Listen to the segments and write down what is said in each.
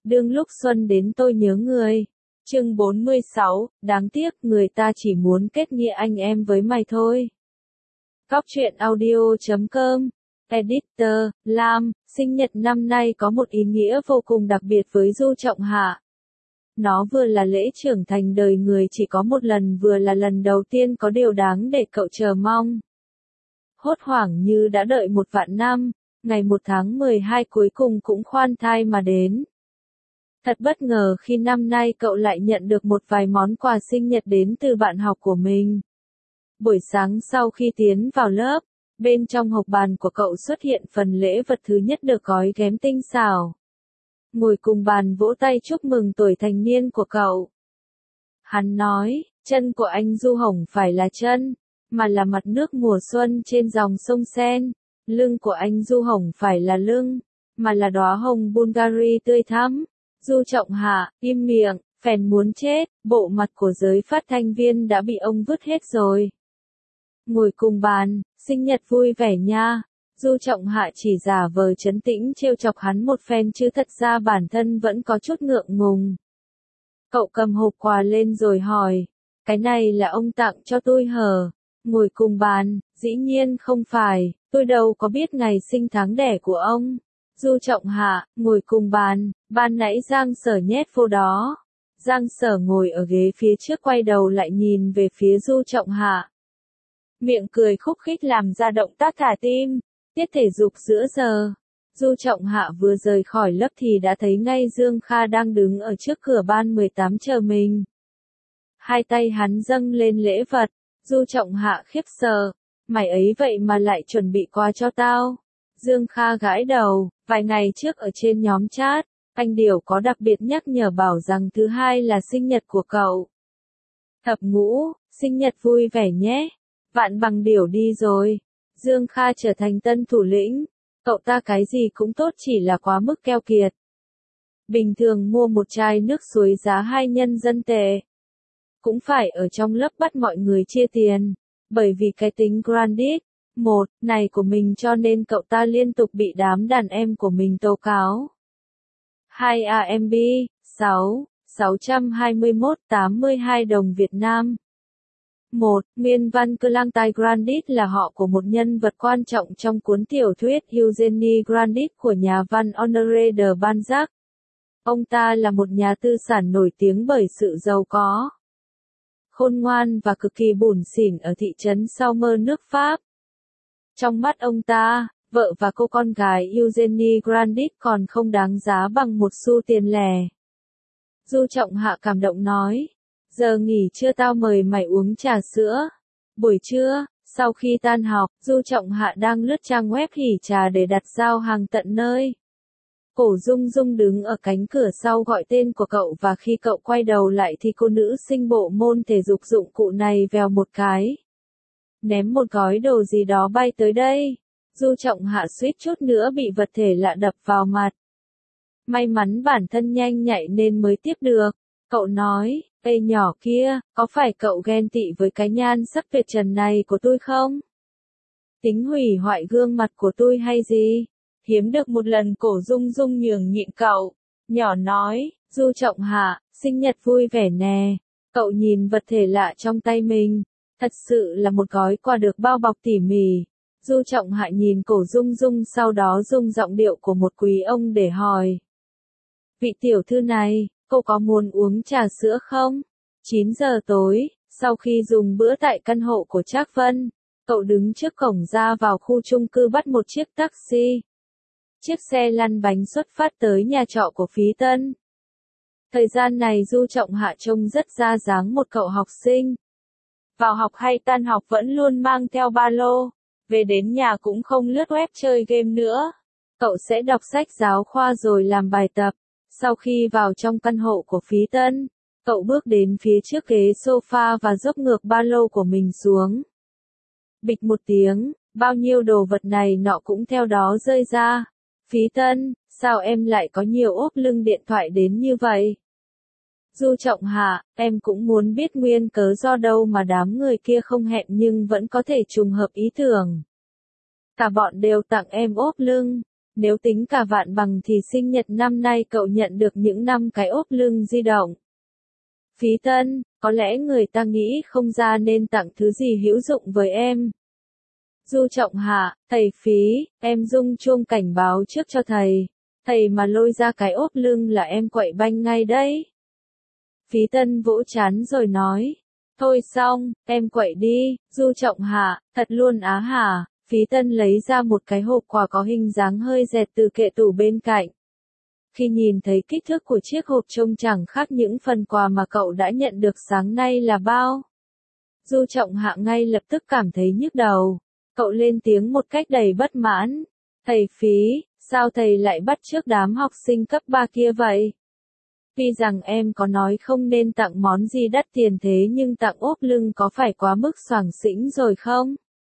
đương lúc xuân đến tôi nhớ người. Chương 46, đáng tiếc người ta chỉ muốn kết nghĩa anh em với mày thôi. Góc truyện audio.com. Editor, Lam, sinh nhật năm nay có một ý nghĩa vô cùng đặc biệt với Du Trọng Hạ. Nó vừa là lễ trưởng thành đời người chỉ có một lần, vừa là lần đầu tiên có điều đáng để cậu chờ mong. Hốt hoảng như đã đợi một vạn năm, ngày 1 tháng 12 cuối cùng cũng khoan thai mà đến. Thật bất ngờ khi năm nay cậu lại nhận được một vài món quà sinh nhật đến từ bạn học của mình. Buổi sáng sau khi tiến vào lớp, bên trong hộp bàn của cậu xuất hiện phần lễ vật thứ nhất được gói ghém tinh xảo. Ngồi cùng bàn vỗ tay chúc mừng tuổi thành niên của cậu. Hắn nói, chân của anh Du Hồng phải là chân, mà là mặt nước mùa xuân trên dòng sông Sen. Lưng của anh Du Hồng phải là lưng, mà là đóa hồng Bulgari tươi thắm. Du Trọng Hạ, im miệng, phèn muốn chết, bộ mặt của giới phát thanh viên đã bị ông vứt hết rồi. Ngồi cùng bàn, sinh nhật vui vẻ nha. Du Trọng Hạ chỉ giả vờ trấn tĩnh trêu chọc hắn một phen chứ thật ra bản thân vẫn có chút ngượng ngùng. Cậu cầm hộp quà lên rồi hỏi, cái này là ông tặng cho tôi hờ? Ngồi cùng bàn, dĩ nhiên không phải, tôi đâu có biết ngày sinh tháng đẻ của ông. Du Trọng Hạ, ngồi cùng bàn, ban nãy Giang Sở nhét vô đó. Giang Sở ngồi ở ghế phía trước quay đầu lại nhìn về phía Du Trọng Hạ. Miệng cười khúc khích làm ra động tác thả tim, tiết thể dục giữa giờ. Du Trọng Hạ vừa rời khỏi lớp thì đã thấy ngay Dương Kha đang đứng ở trước cửa ban 18 chờ mình. Hai tay hắn dâng lên lễ vật, Du Trọng Hạ khiếp sợ, mày ấy vậy mà lại chuẩn bị quà cho tao. Dương Kha gãi đầu, vài ngày trước ở trên nhóm chat, anh Điều có đặc biệt nhắc nhở bảo rằng thứ hai là sinh nhật của cậu. Thập Ngũ, sinh nhật vui vẻ nhé. Vạn Bằng Điểu đi rồi. Dương Kha trở thành tân thủ lĩnh. Cậu ta cái gì cũng tốt chỉ là quá mức keo kiệt. Bình thường mua một chai nước suối giá 2 nhân dân tệ. Cũng phải ở trong lớp bắt mọi người chia tiền. Bởi vì cái tính Grandit, này của mình cho nên cậu ta liên tục bị đám đàn em của mình tố cáo. 2 AMB, 621,82 đồng Việt Nam. 1. Nguyên văn Clantai Grandit là họ của một nhân vật quan trọng trong cuốn tiểu thuyết Eugenie Grandit của nhà văn Honoré de Balzac. Ông ta là một nhà tư sản nổi tiếng bởi sự giàu có, khôn ngoan và cực kỳ bủn xỉn ở thị trấn Saumur nước Pháp. Trong mắt ông ta, vợ và cô con gái Eugenie Grandit còn không đáng giá bằng một xu tiền lẻ. Du Trọng Hạ cảm động nói, giờ nghỉ trưa tao mời mày uống trà sữa. Buổi trưa, sau khi tan học, Du Trọng Hạ đang lướt trang web Hỉ Trà để đặt giao hàng tận nơi. Cổ Dung Dung đứng ở cánh cửa sau gọi tên của cậu và khi cậu quay đầu lại thì cô nữ sinh bộ môn thể dục dụng cụ này vèo một cái. Ném một gói đồ gì đó bay tới đây. Du Trọng Hạ suýt chút nữa bị vật thể lạ đập vào mặt. May mắn bản thân nhanh nhạy nên mới tiếp được. Cậu nói, ê nhỏ kia, có phải cậu ghen tị với cái nhan sắc tuyệt trần này của tôi không? Tính hủy hoại gương mặt của tôi hay gì? Hiếm được một lần Cổ Dung Dung nhường nhịn cậu. Nhỏ nói, Du Trọng Hạ, sinh nhật vui vẻ nè. Cậu nhìn vật thể lạ trong tay mình. Thật sự là một gói quà được bao bọc tỉ mỉ. Du Trọng Hạ nhìn Cổ Dung Dung sau đó dùng giọng điệu của một quý ông để hỏi. Vị tiểu thư này, cô có muốn uống trà sữa không? 9 giờ tối, sau khi dùng bữa tại căn hộ của Trác Vân, cậu đứng trước cổng ra vào khu chung cư bắt một chiếc taxi. Chiếc xe lăn bánh xuất phát tới nhà trọ của Phí Tân. Thời gian này Du Trọng Hạ trông rất ra dáng một cậu học sinh. Vào học hay tan học vẫn luôn mang theo ba lô, về đến nhà cũng không lướt web chơi game nữa. Cậu sẽ đọc sách giáo khoa rồi làm bài tập. Sau khi vào trong căn hộ của Phí Tân, cậu bước đến phía trước ghế sofa và dốc ngược ba lô của mình xuống. Bịch một tiếng, bao nhiêu đồ vật này nọ cũng theo đó rơi ra. Phí Tân, sao em lại có nhiều ốp lưng điện thoại đến như vậy? Du Trọng Hạ, em cũng muốn biết nguyên cớ do đâu mà đám người kia không hẹn nhưng vẫn có thể trùng hợp ý tưởng. Cả bọn đều tặng em ốp lưng. Nếu tính cả vạn bằng thì sinh nhật năm nay cậu nhận được những 5 cái ốp lưng di động. Phí Tân, có lẽ người ta nghĩ không ra nên tặng thứ gì hữu dụng với em. Du Trọng Hạ, thầy Phí, em rung chuông cảnh báo trước cho thầy. Thầy mà lôi ra cái ốp lưng là em quậy banh ngay đấy. Phí Tân vỗ trán rồi nói. Thôi xong, em quậy đi, Du Trọng Hạ, thật luôn á hả? Phí Tân lấy ra một cái hộp quà có hình dáng hơi dẹt từ kệ tủ bên cạnh. Khi nhìn thấy kích thước của chiếc hộp trông chẳng khác những phần quà mà cậu đã nhận được sáng nay là bao. Du Trọng Hạ ngay lập tức cảm thấy nhức đầu. Cậu lên tiếng một cách đầy bất mãn. Thầy Phí, sao thầy lại bắt chước đám học sinh cấp 3 kia vậy? Tuy rằng em có nói không nên tặng món gì đắt tiền thế nhưng tặng ốp lưng có phải quá mức xoàng xĩnh rồi không?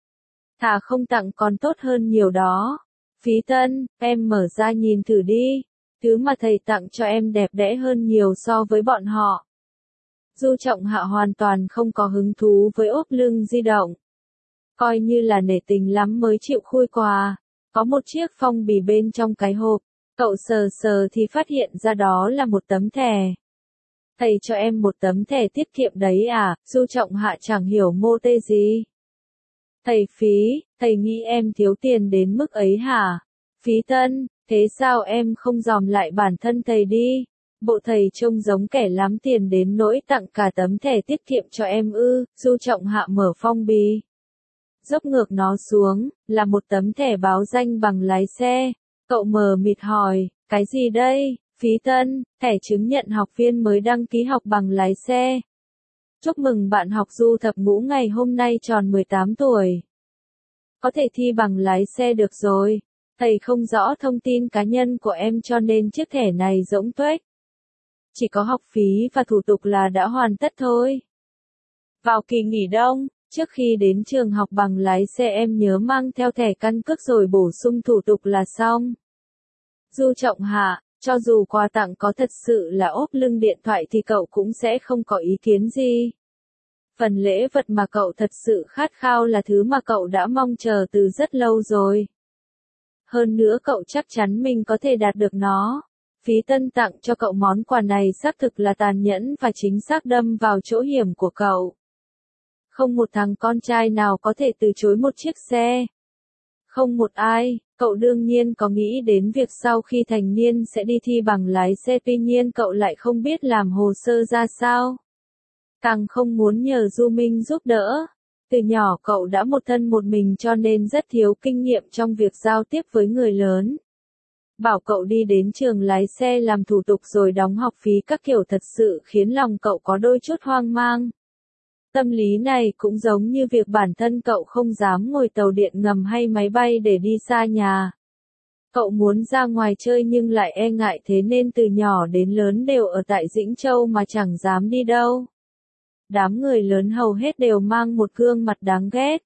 Thà không tặng còn tốt hơn nhiều đó. Phí Tân, em mở ra nhìn thử đi. Thứ mà thầy tặng cho em đẹp đẽ hơn nhiều so với bọn họ. Du Trọng Hạ hoàn toàn không có hứng thú với ốp lưng di động. Coi như là nể tình lắm mới chịu khui quà. Có một chiếc phong bì bên trong cái hộp. Cậu sờ sờ thì phát hiện ra đó là một tấm thẻ. Thầy cho em một tấm thẻ tiết kiệm đấy à? Du Trọng Hạ chẳng hiểu mô tê gì. Thầy Phí, thầy nghĩ em thiếu tiền đến mức ấy hả? Phí Tân, thế sao em không dòm lại bản thân thầy đi? Bộ thầy trông giống kẻ lắm tiền đến nỗi tặng cả tấm thẻ tiết kiệm cho em ư? Du Trọng Hạ mở phong bì. Dốc ngược nó xuống, là một tấm thẻ báo danh bằng lái xe. Cậu mờ mịt hỏi, cái gì đây? Phí Tân, thẻ chứng nhận học viên mới đăng ký học bằng lái xe. Chúc mừng bạn học Du Thập Ngũ ngày hôm nay tròn 18 tuổi. Có thể thi bằng lái xe được rồi. Thầy không rõ thông tin cá nhân của em cho nên chiếc thẻ này rỗng tuếch. Chỉ có học phí và thủ tục là đã hoàn tất thôi. Vào kỳ nghỉ đông, trước khi đến trường học bằng lái xe em nhớ mang theo thẻ căn cước rồi bổ sung thủ tục là xong. Du Trọng Hạ, cho dù quà tặng có thật sự là ốp lưng điện thoại thì cậu cũng sẽ không có ý kiến gì. Phần lễ vật mà cậu thật sự khát khao là thứ mà cậu đã mong chờ từ rất lâu rồi. Hơn nữa cậu chắc chắn mình có thể đạt được nó. Phí Tân tặng cho cậu món quà này xác thực là tàn nhẫn và chính xác đâm vào chỗ hiểm của cậu. Không một thằng con trai nào có thể từ chối một chiếc xe. Không một ai, cậu đương nhiên có nghĩ đến việc sau khi thành niên sẽ đi thi bằng lái xe, tuy nhiên cậu lại không biết làm hồ sơ ra sao. Càng không muốn nhờ Du Minh giúp đỡ. Từ nhỏ cậu đã một thân một mình cho nên rất thiếu kinh nghiệm trong việc giao tiếp với người lớn. Bảo cậu đi đến trường lái xe làm thủ tục rồi đóng học phí các kiểu thật sự khiến lòng cậu có đôi chút hoang mang. Tâm lý này cũng giống như việc bản thân cậu không dám ngồi tàu điện ngầm hay máy bay để đi xa nhà. Cậu muốn ra ngoài chơi nhưng lại e ngại thế nên từ nhỏ đến lớn đều ở tại Dĩnh Châu mà chẳng dám đi đâu. Đám người lớn hầu hết đều mang một gương mặt đáng ghét.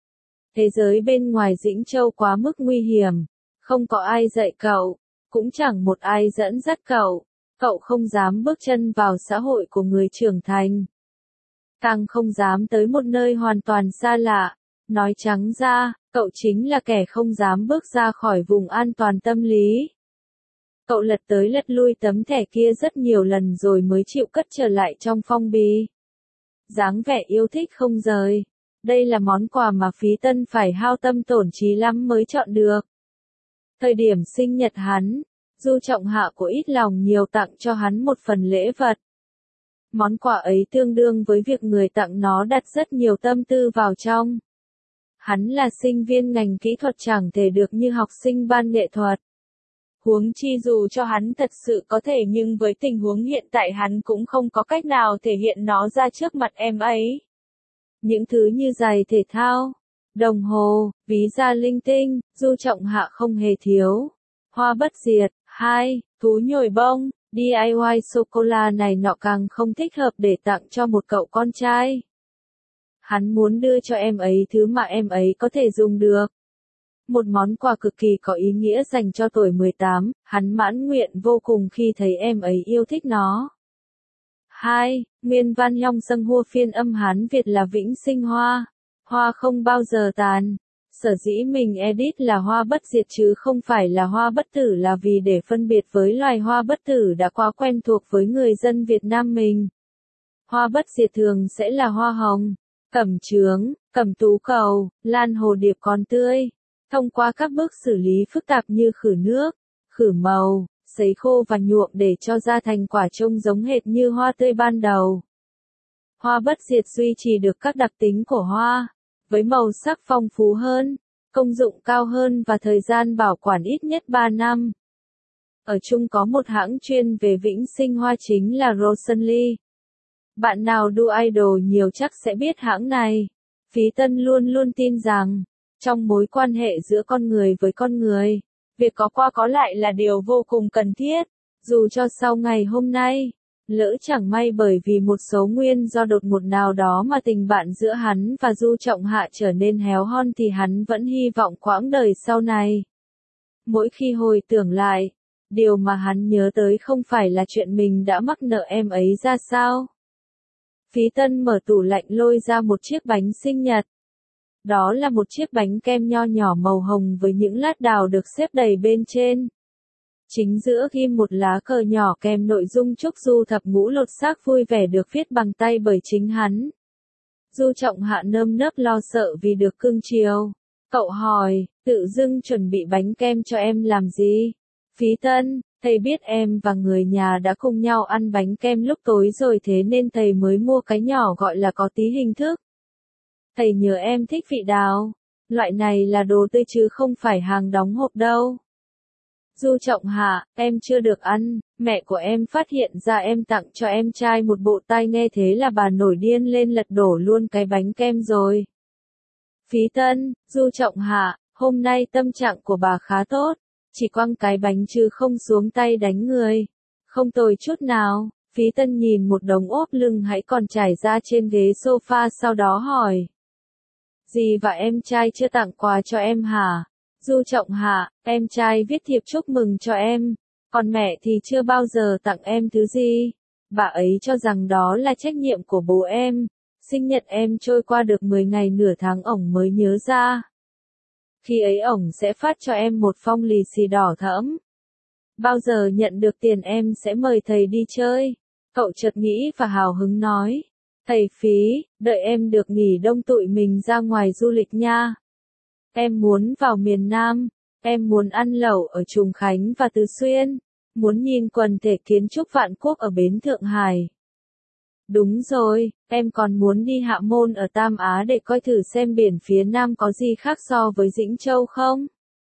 Thế giới bên ngoài Dĩnh Châu quá mức nguy hiểm. Không có ai dạy cậu, cũng chẳng một ai dẫn dắt cậu. Cậu không dám bước chân vào xã hội của người trưởng thành. Càng không dám tới một nơi hoàn toàn xa lạ. Nói trắng ra, cậu chính là kẻ không dám bước ra khỏi vùng an toàn tâm lý. Cậu lật tới lật lui tấm thẻ kia rất nhiều lần rồi mới chịu cất trở lại trong phong bì. Dáng vẻ yêu thích không rời. Đây là món quà mà Phí Tân phải hao tâm tổn trí lắm mới chọn được. Thời điểm sinh nhật hắn, Du Trọng Hạ có ít lòng nhiều tặng cho hắn một phần lễ vật. Món quà ấy tương đương với việc người tặng nó đặt rất nhiều tâm tư vào trong. Hắn là sinh viên ngành kỹ thuật chẳng thể được như học sinh ban nghệ thuật. Huống chi dù cho hắn thật sự có thể nhưng với tình huống hiện tại hắn cũng không có cách nào thể hiện nó ra trước mặt em ấy. Những thứ như giày thể thao, đồng hồ, ví da linh tinh, Du Trọng Hạ không hề thiếu. Hoa bất diệt, 2, thú nhồi bông, DIY sô-cô-la này nọ càng không thích hợp để tặng cho một cậu con trai. Hắn muốn đưa cho em ấy thứ mà em ấy có thể dùng được. Một món quà cực kỳ có ý nghĩa dành cho tuổi 18, hắn mãn nguyện vô cùng khi thấy em ấy yêu thích nó. 2. Nguyên văn Long Sâng Hua phiên âm Hán Việt là vĩnh sinh hoa. Hoa không bao giờ tàn. Sở dĩ mình edit là hoa bất diệt chứ không phải là hoa bất tử là vì để phân biệt với loài hoa bất tử đã quá quen thuộc với người dân Việt Nam mình. Hoa bất diệt thường sẽ là hoa hồng, cẩm chướng, cẩm tú cầu, lan hồ điệp còn tươi. Thông qua các bước xử lý phức tạp như khử nước, khử màu, sấy khô và nhuộm để cho ra thành quả trông giống hệt như hoa tươi ban đầu. Hoa bất diệt duy trì được các đặc tính của hoa, với màu sắc phong phú hơn, công dụng cao hơn và thời gian bảo quản ít nhất 3 năm. Ở Trung có một hãng chuyên về vĩnh sinh hoa chính là Rosenly. Bạn nào đu idol nhiều chắc sẽ biết hãng này. Phí Tân luôn luôn tin rằng, trong mối quan hệ giữa con người với con người, việc có qua có lại là điều vô cùng cần thiết, dù cho sau ngày hôm nay, lỡ chẳng may bởi vì một số nguyên do đột ngột nào đó mà tình bạn giữa hắn và Du Trọng Hạ trở nên héo hon thì hắn vẫn hy vọng quãng đời sau này. Mỗi khi hồi tưởng lại, điều mà hắn nhớ tới không phải là chuyện mình đã mắc nợ em ấy ra sao. Phí Tân mở tủ lạnh lôi ra một chiếc bánh sinh nhật. Đó là một chiếc bánh kem nho nhỏ màu hồng với những lát đào được xếp đầy bên trên. Chính giữa ghim một lá cờ nhỏ kèm nội dung chúc Du thập ngũ lột xác vui vẻ được viết bằng tay bởi chính hắn. Du Trọng Hạ nơm nớp lo sợ vì được cưng chiều. Cậu hỏi, tự dưng chuẩn bị bánh kem cho em làm gì? Phí Tân, thầy biết em và người nhà đã cùng nhau ăn bánh kem lúc tối rồi thế nên thầy mới mua cái nhỏ gọi là có tí hình thức. Thầy nhớ em thích vị đào. Loại này là đồ tươi chứ không phải hàng đóng hộp đâu. Du Trọng Hạ, em chưa được ăn, mẹ của em phát hiện ra em tặng cho em trai một bộ tai nghe thế là bà nổi điên lên lật đổ luôn cái bánh kem rồi. Phí Tân, Du Trọng Hạ, hôm nay tâm trạng của bà khá tốt, chỉ quăng cái bánh chứ không xuống tay đánh người. Không tồi chút nào. Phí Tân nhìn một đống ốp lưng hãy còn trải ra trên ghế sofa sau đó hỏi. Dì và em trai chưa tặng quà cho em hả? Du Trọng Hạ, em trai viết thiệp chúc mừng cho em, còn mẹ thì chưa bao giờ tặng em thứ gì. Bà ấy cho rằng đó là trách nhiệm của bố em. Sinh nhật em trôi qua được 10 ngày nửa tháng ổng mới nhớ ra. Khi ấy ổng sẽ phát cho em một phong lì xì đỏ thẫm. Bao giờ nhận được tiền em sẽ mời thầy đi chơi. Cậu chợt nghĩ và hào hứng nói. Thầy Phí, đợi em được nghỉ đông tụi mình ra ngoài du lịch nha. Em muốn vào miền Nam, em muốn ăn lẩu ở Trùng Khánh và Từ Xuyên, muốn nhìn quần thể kiến trúc Vạn Quốc ở bến Thượng Hải. Đúng rồi, em còn muốn đi Hạ Môn ở Tam Á để coi thử xem biển phía Nam có gì khác so với Dĩnh Châu không?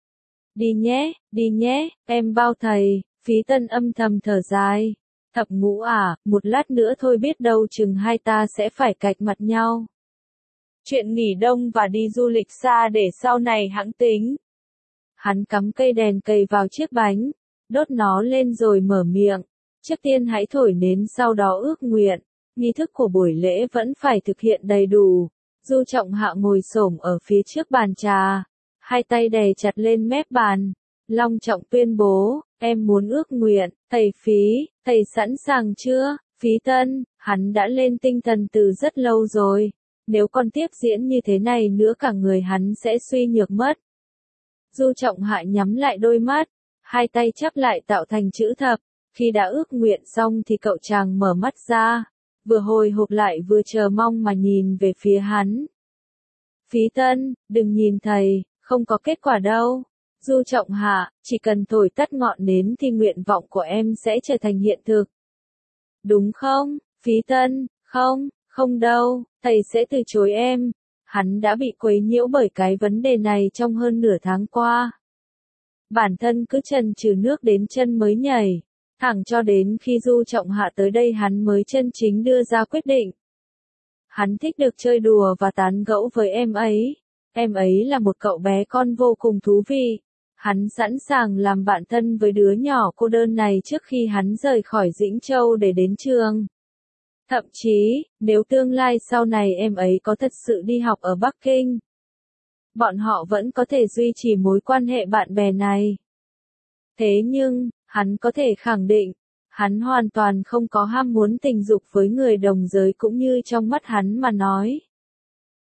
Đi nhé, em bao thầy. Phí Tân âm thầm thở dài. Thập ngũ à, một lát nữa thôi biết đâu chừng hai ta sẽ phải cạch mặt nhau. Chuyện nghỉ đông và đi du lịch xa để sau này hẵng tính. Hắn cắm cây đèn cầy vào chiếc bánh, đốt nó lên rồi mở miệng. Trước tiên hãy thổi nến sau đó ước nguyện. Nghi thức của buổi lễ vẫn phải thực hiện đầy đủ. Du Trọng Hạ ngồi xổm ở phía trước bàn trà, hai tay đè chặt lên mép bàn, long trọng tuyên bố, em muốn ước nguyện. Thầy Phí, thầy sẵn sàng chưa? Phí Tân, hắn đã lên tinh thần từ rất lâu rồi. Nếu còn tiếp diễn như thế này nữa cả người hắn sẽ suy nhược mất. Du Trọng Hạ nhắm lại đôi mắt, hai tay chắp lại tạo thành chữ thập. Khi đã ước nguyện xong thì cậu chàng mở mắt ra, vừa hồi hộp lại vừa chờ mong mà nhìn về phía hắn. Phí Tân, đừng nhìn thầy, không có kết quả đâu. Du Trọng Hạ, chỉ cần thổi tắt ngọn nến thì nguyện vọng của em sẽ trở thành hiện thực. Đúng không? Phí Tân, không đâu, thầy sẽ từ chối em. Hắn đã bị quấy nhiễu bởi cái vấn đề này trong hơn nửa tháng qua. Bản thân cứ chần chừ nước đến chân mới nhảy, thẳng cho đến khi Du Trọng Hạ tới đây hắn mới chân chính đưa ra quyết định. Hắn thích được chơi đùa và tán gẫu với em ấy. Em ấy là một cậu bé con vô cùng thú vị. Hắn sẵn sàng làm bạn thân với đứa nhỏ cô đơn này trước khi hắn rời khỏi Dĩnh Châu để đến trường. Thậm chí, nếu tương lai sau này em ấy có thật sự đi học ở Bắc Kinh, bọn họ vẫn có thể duy trì mối quan hệ bạn bè này. Thế nhưng, hắn có thể khẳng định, hắn hoàn toàn không có ham muốn tình dục với người đồng giới cũng như trong mắt hắn mà nói.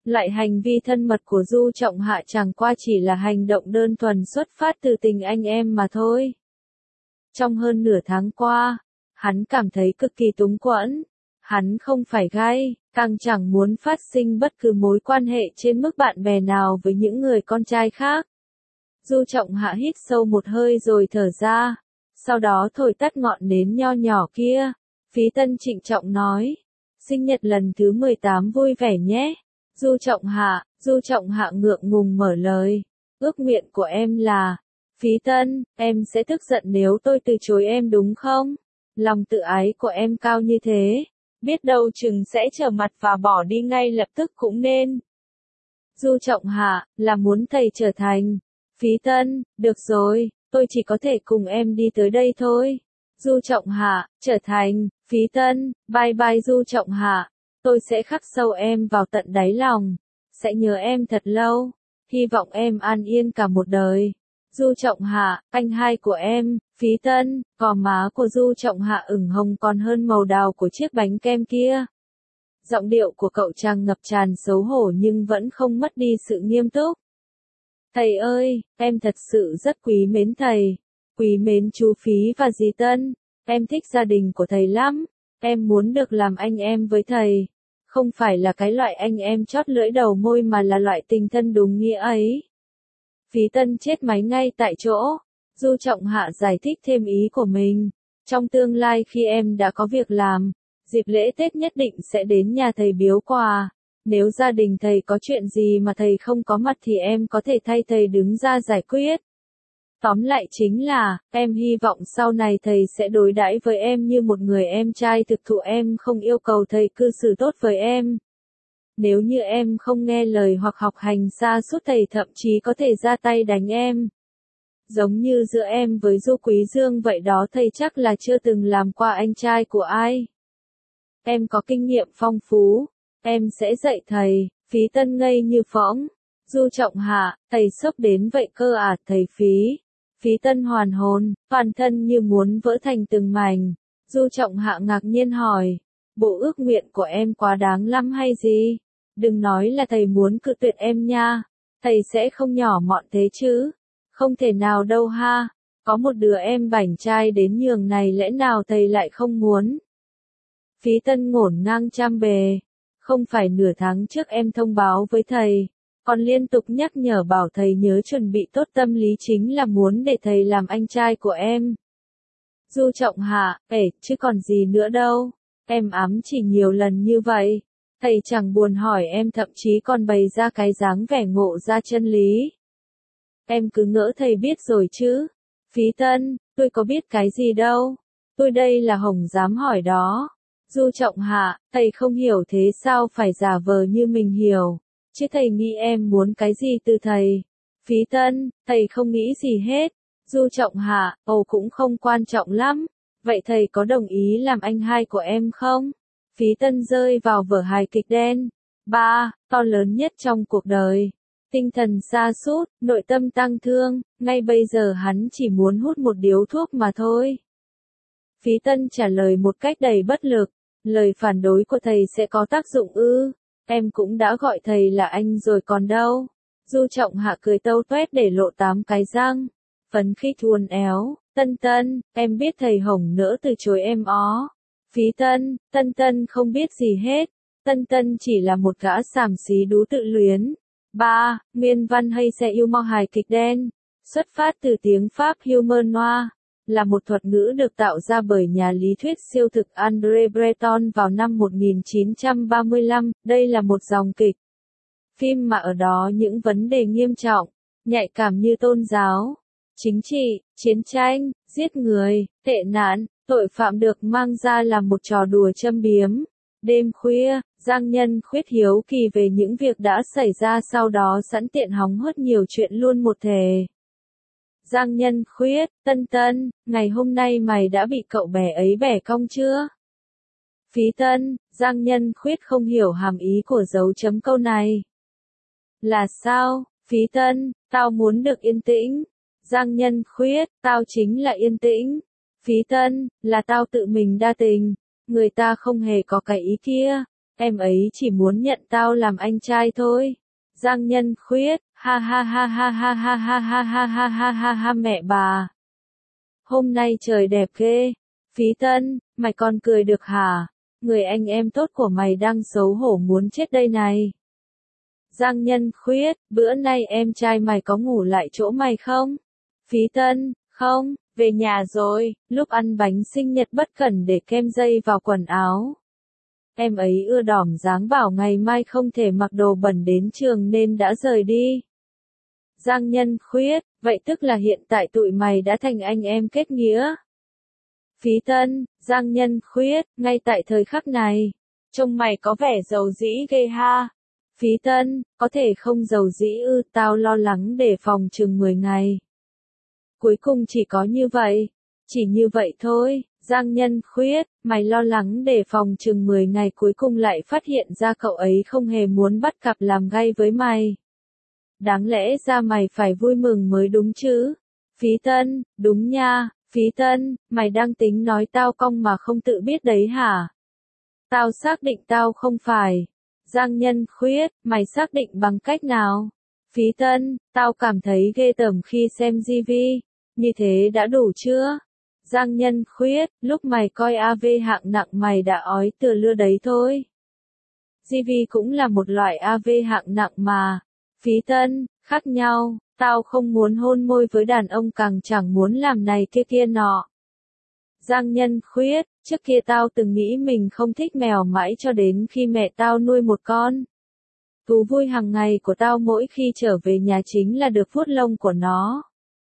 Loại hành vi thân mật của Du Trọng Hạ chẳng qua chỉ là hành động đơn thuần xuất phát từ tình anh em mà thôi. Trong hơn nửa tháng qua, hắn cảm thấy cực kỳ túng quẫn. Hắn không phải gay, càng chẳng muốn phát sinh bất cứ mối quan hệ trên mức bạn bè nào với những người con trai khác. Du Trọng Hạ hít sâu một hơi rồi thở ra, sau đó thổi tắt ngọn nến nho nhỏ kia. Phí Tân trịnh trọng nói, sinh nhật lần thứ 18 vui vẻ nhé. Du Trọng Hạ ngượng ngùng mở lời, ước nguyện của em là, Phí Tân, em sẽ tức giận nếu tôi từ chối em đúng không? Lòng tự ái của em cao như thế, biết đâu chừng sẽ trở mặt và bỏ đi ngay lập tức cũng nên. Du Trọng Hạ, là muốn thầy trở thành. Phí Tân, được rồi, tôi chỉ có thể cùng em đi tới đây thôi. Du Trọng Hạ, trở thành. Phí Tân, bye bye Du Trọng Hạ, tôi sẽ khắc sâu em vào tận đáy lòng, sẽ nhớ em thật lâu, hy vọng em an yên cả một đời. Du Trọng Hạ, anh hai của em. Phí Tân, gò má của Du Trọng Hạ ửng hồng còn hơn màu đào của chiếc bánh kem kia. Giọng điệu của cậu chàng ngập tràn xấu hổ nhưng vẫn không mất đi sự nghiêm túc. Thầy ơi, em thật sự rất quý mến thầy, quý mến chú Phí và dì Tân, em thích gia đình của thầy lắm, em muốn được làm anh em với thầy, không phải là cái loại anh em chót lưỡi đầu môi mà là loại tình thân đúng nghĩa ấy. Phí Tân chết máy ngay tại chỗ. Du Trọng Hạ giải thích thêm ý của mình, trong tương lai khi em đã có việc làm, dịp lễ Tết nhất định sẽ đến nhà thầy biếu quà. Nếu gia đình thầy có chuyện gì mà thầy không có mặt thì em có thể thay thầy đứng ra giải quyết. Tóm lại chính là, em hy vọng sau này thầy sẽ đối đãi với em như một người em trai thực thụ, em không yêu cầu thầy cư xử tốt với em. Nếu như em không nghe lời hoặc học hành sa sút thầy thậm chí có thể ra tay đánh em. Giống như giữa em với Du Quý Dương vậy đó, thầy chắc là chưa từng làm qua anh trai của ai. Em có kinh nghiệm phong phú, em sẽ dạy thầy. Phí Tân ngây như phỗng. Du Trọng Hạ, thầy sốc đến vậy cơ à thầy Phí? Phí Tân hoàn hồn, toàn thân như muốn vỡ thành từng mảnh. Du Trọng Hạ ngạc nhiên hỏi, bộ ước nguyện của em quá đáng lắm hay gì? Đừng nói là thầy muốn cự tuyệt em nha, thầy sẽ không nhỏ mọn thế chứ? Không thể nào đâu ha, có một đứa em bảnh trai đến nhường này lẽ nào thầy lại không muốn? Phí Tân ngổn ngang trăm bề, không phải nửa tháng trước em thông báo với thầy, còn liên tục nhắc nhở bảo thầy nhớ chuẩn bị tốt tâm lý chính là muốn để thầy làm anh trai của em. Du Trọng Hạ, chứ còn gì nữa đâu, em ám chỉ nhiều lần như vậy, thầy chẳng buồn hỏi em, thậm chí còn bày ra cái dáng vẻ ngộ ra chân lý. Em cứ ngỡ thầy biết rồi chứ. Phí Tân, tôi có biết cái gì đâu, tôi đây là hồng dám hỏi đó. Du Trọng Hạ, thầy không hiểu thế sao phải giả vờ như mình hiểu, chứ thầy nghĩ em muốn cái gì từ thầy. Phí Tân, thầy không nghĩ gì hết. Du Trọng Hạ, cũng không quan trọng lắm, vậy thầy có đồng ý làm anh hai của em không? Phí Tân rơi vào vở hài kịch đen. To lớn nhất trong cuộc đời. Tinh thần sa sút, nội tâm tang thương, ngay bây giờ hắn chỉ muốn hút một điếu thuốc mà thôi. Phí Tân trả lời một cách đầy bất lực, lời phản đối của thầy sẽ có tác dụng ư? Em cũng đã gọi thầy là anh rồi còn đâu. Du Trọng Hạ cười tâu toét để lộ 8 cái răng, phấn khích uốn éo, Tân, em biết thầy hổng nỡ từ chối em ó. Phí Tân, Tân không biết gì hết, Tân chỉ là một gã xàm xí đú tự luyến. Nguyên văn hay xe yêu mau hài kịch đen, xuất phát từ tiếng Pháp humor noir, là một thuật ngữ được tạo ra bởi nhà lý thuyết siêu thực André Breton vào năm 1935, đây là một dòng kịch phim mà ở đó những vấn đề nghiêm trọng, nhạy cảm như tôn giáo, chính trị, chiến tranh, giết người, tệ nạn, tội phạm được mang ra làm một trò đùa châm biếm. Đêm khuya, Giang Nhân Khuyết hiếu kỳ về những việc đã xảy ra, sau đó sẵn tiện hóng hớt nhiều chuyện luôn một thể. Giang Nhân Khuyết, Tân, ngày hôm nay mày đã bị cậu bé ấy bẻ cong chưa? Phí Tân, Giang Nhân Khuyết không hiểu hàm ý của dấu chấm câu này. Là sao? Phí Tân, tao muốn được yên tĩnh. Giang Nhân Khuyết, tao chính là yên tĩnh. Phí Tân, là tao tự mình đa tình, người ta không hề có cái ý kia. em ấy chỉ muốn nhận tao làm anh trai thôi. Giang Nhân Khuyết, ha ha ha ha ha ha ha ha ha ha ha ha ha mẹ bà. Hôm nay trời đẹp ghê. Phí Tân, mày còn cười được hả? Người anh em tốt của mày đang xấu hổ muốn chết đây này. Giang Nhân Khuyết, bữa nay em trai mày có ngủ lại chỗ mày không? Phí Tân, không, về nhà rồi, lúc ăn bánh sinh nhật bất cẩn để kem dây vào quần áo. Em ấy ưa đỏm dáng bảo ngày mai không thể mặc đồ bẩn đến trường nên đã rời đi. Giang Nhân Khuyết, vậy tức là hiện tại tụi mày đã thành anh em kết nghĩa. Phí Tân, Giang Nhân Khuyết, ngay tại thời khắc này, trông mày có vẻ giàu dĩ ghê ha. Phí Tân, có thể không giàu dĩ ư, tao lo lắng để phòng chừng 10 ngày. Cuối cùng chỉ có như vậy, chỉ như vậy thôi. Giang Nhân Khuyết, mày lo lắng để phòng chừng 10 ngày cuối cùng lại phát hiện ra cậu ấy không hề muốn bắt cặp làm gay với mày. Đáng lẽ ra mày phải vui mừng mới đúng chứ. Phí Tân, đúng nha. Phí Tân, mày đang tính nói tao cong mà không tự biết đấy hả? Tao xác định tao không phải. Giang Nhân Khuyết, mày xác định bằng cách nào? Phí Tân, tao cảm thấy ghê tởm khi xem TV. Như thế đã đủ chưa? Giang Nhân Khuyết, lúc mày coi AV hạng nặng mày đã ói từ lưa đấy thôi. GV cũng là một loại AV hạng nặng mà. Phí Tân, khác nhau, tao không muốn hôn môi với đàn ông càng chẳng muốn làm này kia nọ. Giang Nhân Khuyết, trước kia tao từng nghĩ mình không thích mèo mãi cho đến khi mẹ tao nuôi một con. Thú vui hàng ngày của tao mỗi khi trở về nhà chính là được vuốt lông của nó.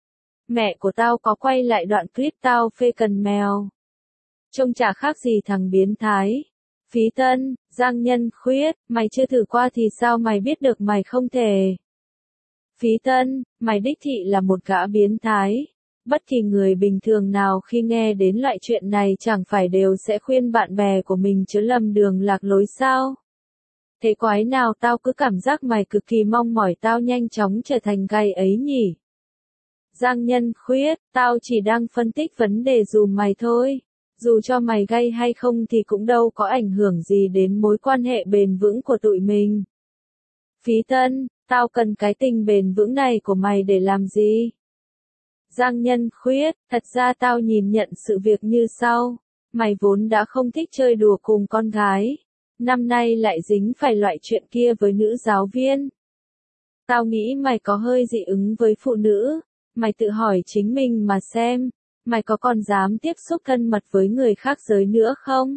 Mẹ của tao có quay lại đoạn clip tao phê cần mèo. Trông chả khác gì thằng biến thái. Phí Tân, Giang Nhân Khuyết, mày chưa thử qua thì sao mày biết được mày không thể. Phí Tân, mày đích thị là một gã biến thái. Bất kỳ người bình thường nào khi nghe đến loại chuyện này chẳng phải đều sẽ khuyên bạn bè của mình chớ lầm đường lạc lối sao? Thế quái nào tao cứ cảm giác mày cực kỳ mong mỏi tao nhanh chóng trở thành gay ấy nhỉ? Giang Nhân Khuyết, tao chỉ đang phân tích vấn đề dùm mày thôi. Dù cho mày gay hay không thì cũng đâu có ảnh hưởng gì đến mối quan hệ bền vững của tụi mình. Phí Tân, tao cần cái tình bền vững này của mày để làm gì? Giang Nhân Khuyết, thật ra tao nhìn nhận sự việc như sau. Mày vốn đã không thích chơi đùa cùng con gái. Năm nay lại dính phải loại chuyện kia với nữ giáo viên. Tao nghĩ mày có hơi dị ứng với phụ nữ. Mày tự hỏi chính mình mà xem. Mày có còn dám tiếp xúc thân mật với người khác giới nữa không?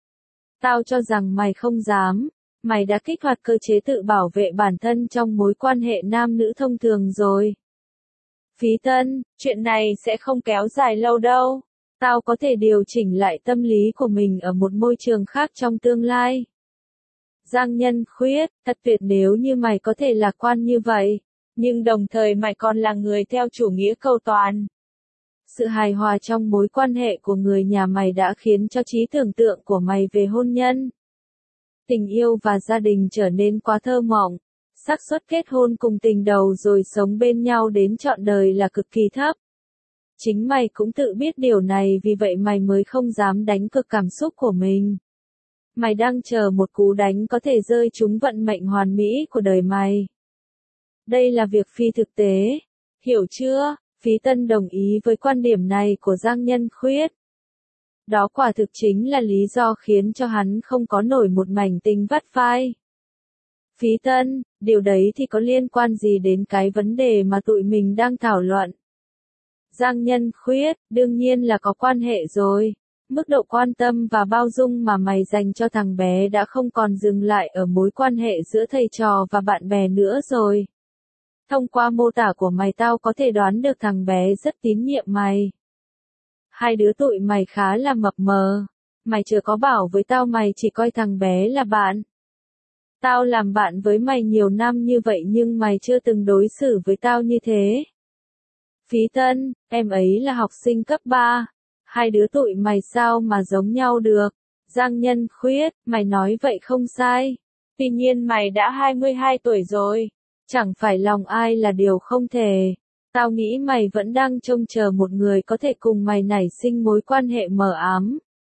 Tao cho rằng mày không dám. Mày đã kích hoạt cơ chế tự bảo vệ bản thân trong mối quan hệ nam nữ thông thường rồi. Phí Tân, chuyện này sẽ không kéo dài lâu đâu. Tao có thể điều chỉnh lại tâm lý của mình ở một môi trường khác trong tương lai. Giang Nhân Khuyết, thật tuyệt nếu như mày có thể lạc quan như vậy. Nhưng đồng thời mày còn là người theo chủ nghĩa cầu toàn. Sự hài hòa trong mối quan hệ của người nhà mày đã khiến cho trí tưởng tượng của mày về hôn nhân, tình yêu và gia đình trở nên quá thơ mộng. Xác suất kết hôn cùng tình đầu rồi sống bên nhau đến trọn đời là cực kỳ thấp. Chính mày cũng tự biết điều này vì vậy mày mới không dám đánh cược cảm xúc của mình. Mày đang chờ một cú đánh có thể rơi trúng vận mệnh hoàn mỹ của đời mày. Đây là việc phi thực tế. Hiểu chưa? Phí Tân đồng ý với quan điểm này của Giang Nhân Khuyết. Đó quả thực chính là lý do khiến cho hắn không có nổi một mảnh tình vắt vai. Phí Tân, điều đấy thì có liên quan gì đến cái vấn đề mà tụi mình đang thảo luận? Giang Nhân Khuyết, đương nhiên là có quan hệ rồi. Mức độ quan tâm và bao dung mà mày dành cho thằng bé đã không còn dừng lại ở mối quan hệ giữa thầy trò và bạn bè nữa rồi. Thông qua mô tả của mày tao có thể đoán được thằng bé rất tín nhiệm mày. Hai đứa tụi mày khá là mập mờ. Mày chưa có bảo với tao mày chỉ coi thằng bé là bạn. Tao làm bạn với mày nhiều năm như vậy nhưng mày chưa từng đối xử với tao như thế. Phí Tân, em ấy là học sinh cấp 3. Hai đứa tụi mày sao mà giống nhau được? Giang Nhân Khuyết, mày nói vậy không sai. Tuy nhiên mày đã 22 tuổi rồi. Chẳng phải lòng ai là điều không thể. Tao nghĩ mày vẫn đang trông chờ một người có thể cùng mày nảy sinh mối quan hệ mờ ám.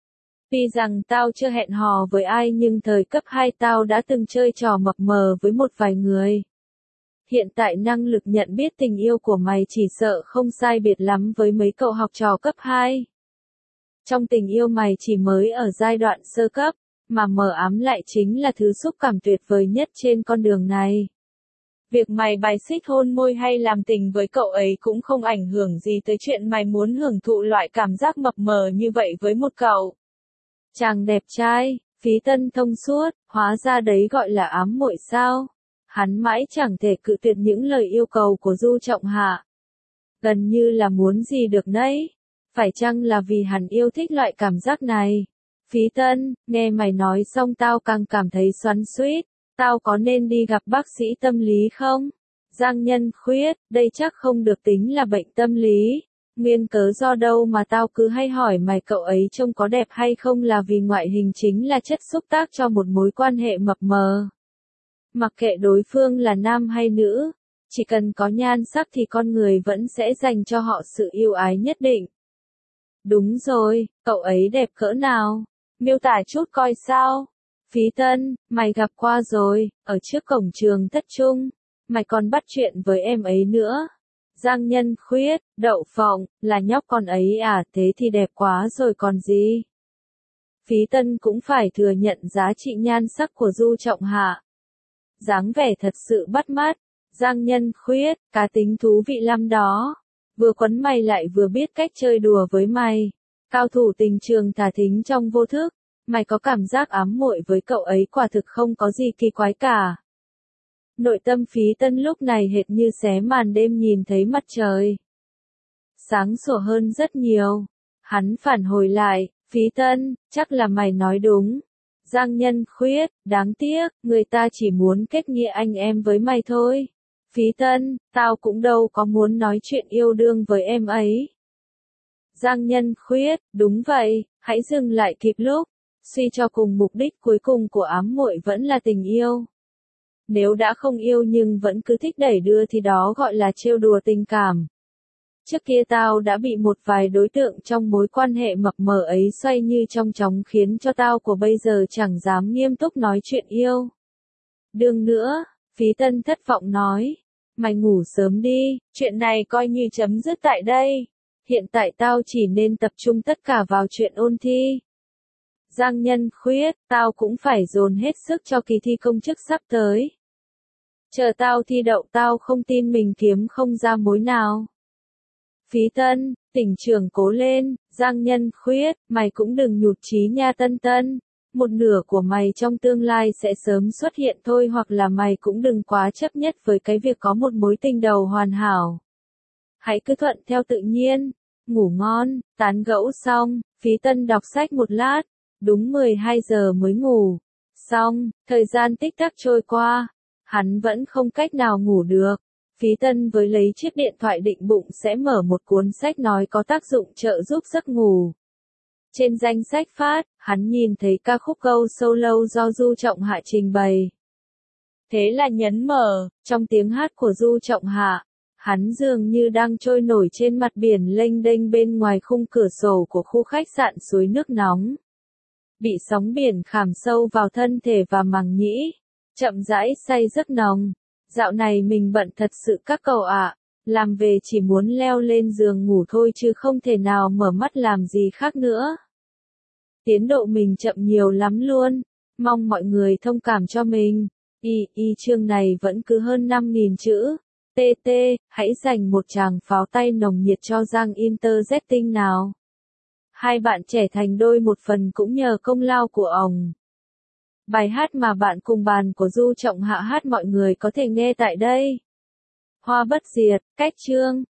Tuy rằng tao chưa hẹn hò với ai nhưng thời cấp 2 tao đã từng chơi trò mập mờ với một vài người. Hiện tại năng lực nhận biết tình yêu của mày chỉ sợ không sai biệt lắm với mấy cậu học trò cấp 2. Trong tình yêu mày chỉ mới ở giai đoạn sơ cấp, mà mờ ám lại chính là thứ xúc cảm tuyệt vời nhất trên con đường này. Việc mày bài xích hôn môi hay làm tình với cậu ấy cũng không ảnh hưởng gì tới chuyện mày muốn hưởng thụ loại cảm giác mập mờ như vậy với một cậu chàng đẹp trai. Phí Tân thông suốt, hóa ra đấy gọi là ám muội sao? Hắn mãi chẳng thể cự tuyệt những lời yêu cầu của Du Trọng Hạ. Gần như là muốn gì được nấy. Phải chăng là vì hắn yêu thích loại cảm giác này? Phí Tân, nghe mày nói xong tao càng cảm thấy xoắn xuýt. Tao có nên đi gặp bác sĩ tâm lý không? Giang Nhân Khuyết, đây chắc không được tính là bệnh tâm lý. Nguyên cớ do đâu mà tao cứ hay hỏi mày cậu ấy trông có đẹp hay không là vì ngoại hình chính là chất xúc tác cho một mối quan hệ mập mờ. Mặc kệ đối phương là nam hay nữ, chỉ cần có nhan sắc thì con người vẫn sẽ dành cho họ sự yêu ái nhất định. Đúng rồi, cậu ấy đẹp cỡ nào? Miêu tả chút coi sao? Phí Tân, mày gặp qua rồi, ở trước cổng trường Thất Trung. Mày còn bắt chuyện với em ấy nữa. Giang Nhân Khuyết, đậu phộng, là nhóc con ấy à, thế thì đẹp quá rồi còn gì. Phí Tân cũng phải thừa nhận giá trị nhan sắc của Du Trọng Hạ. Dáng vẻ thật sự bắt mắt. Giang Nhân Khuyết, cá tính thú vị lắm đó. Vừa quấn mày lại vừa biết cách chơi đùa với mày. Cao thủ tình trường thả thính trong vô thức. Mày có cảm giác ám muội với cậu ấy quả thực không có gì kỳ quái cả. Nội tâm Phí Tân lúc này hệt như xé màn đêm nhìn thấy mặt trời. Sáng sủa hơn rất nhiều. Hắn phản hồi lại, Phí Tân, chắc là mày nói đúng. Giang Nhân Khuyết, đáng tiếc, người ta chỉ muốn kết nghĩa anh em với mày thôi. Phí Tân, tao cũng đâu có muốn nói chuyện yêu đương với em ấy. Giang Nhân Khuyết, đúng vậy, hãy dừng lại kịp lúc. Suy cho cùng mục đích cuối cùng của ám muội vẫn là tình yêu. Nếu đã không yêu nhưng vẫn cứ thích đẩy đưa thì đó gọi là trêu đùa tình cảm. Trước kia tao đã bị một vài đối tượng trong mối quan hệ mập mờ ấy xoay như trong chóng khiến cho tao của bây giờ chẳng dám nghiêm túc nói chuyện yêu đương nữa. Phí Tân thất vọng nói. Mày ngủ sớm đi, chuyện này coi như chấm dứt tại đây. Hiện tại tao chỉ nên tập trung tất cả vào chuyện ôn thi. Giang Nhân Khuyết, tao cũng phải dồn hết sức cho kỳ thi công chức sắp tới. Chờ tao thi đậu tao không tin mình kiếm không ra mối nào. Phí Tân, tỉnh trưởng cố lên. Giang Nhân Khuyết, mày cũng đừng nhụt chí nha Tân Tân. Một nửa của mày trong tương lai sẽ sớm xuất hiện thôi, hoặc là mày cũng đừng quá chấp nhất với cái việc có một mối tình đầu hoàn hảo. Hãy cứ thuận theo tự nhiên. Ngủ ngon. Tán gẫu xong, Phí Tân đọc sách một lát. Đúng 12 giờ mới ngủ. Xong, thời gian tích tắc trôi qua. Hắn vẫn không cách nào ngủ được. Phí Tân với lấy chiếc điện thoại định bụng sẽ mở một cuốn sách nói có tác dụng trợ giúp giấc ngủ. Trên danh sách phát, hắn nhìn thấy ca khúc Go Solo do Du Trọng Hạ trình bày. Thế là nhấn mở, trong tiếng hát của Du Trọng Hạ, hắn dường như đang trôi nổi trên mặt biển lênh đênh bên ngoài khung cửa sổ của khu khách sạn suối nước nóng. Bị sóng biển khảm sâu vào thân thể và màng nhĩ, chậm rãi say giấc nồng. Dạo này mình bận thật sự các cậu ạ, làm về chỉ muốn leo lên giường ngủ thôi chứ không thể nào mở mắt làm gì khác nữa. Tiến độ mình chậm nhiều lắm luôn, mong mọi người thông cảm cho mình. Chương này vẫn cứ hơn 5.000 chữ. TT, hãy dành một tràng pháo tay nồng nhiệt cho Giang Interjetting nào. Hai bạn trẻ thành đôi một phần cũng nhờ công lao của ông. Bài hát mà bạn cùng bàn của Du Trọng Hạ hát mọi người có thể nghe tại đây. Hoa bất diệt, cách chương.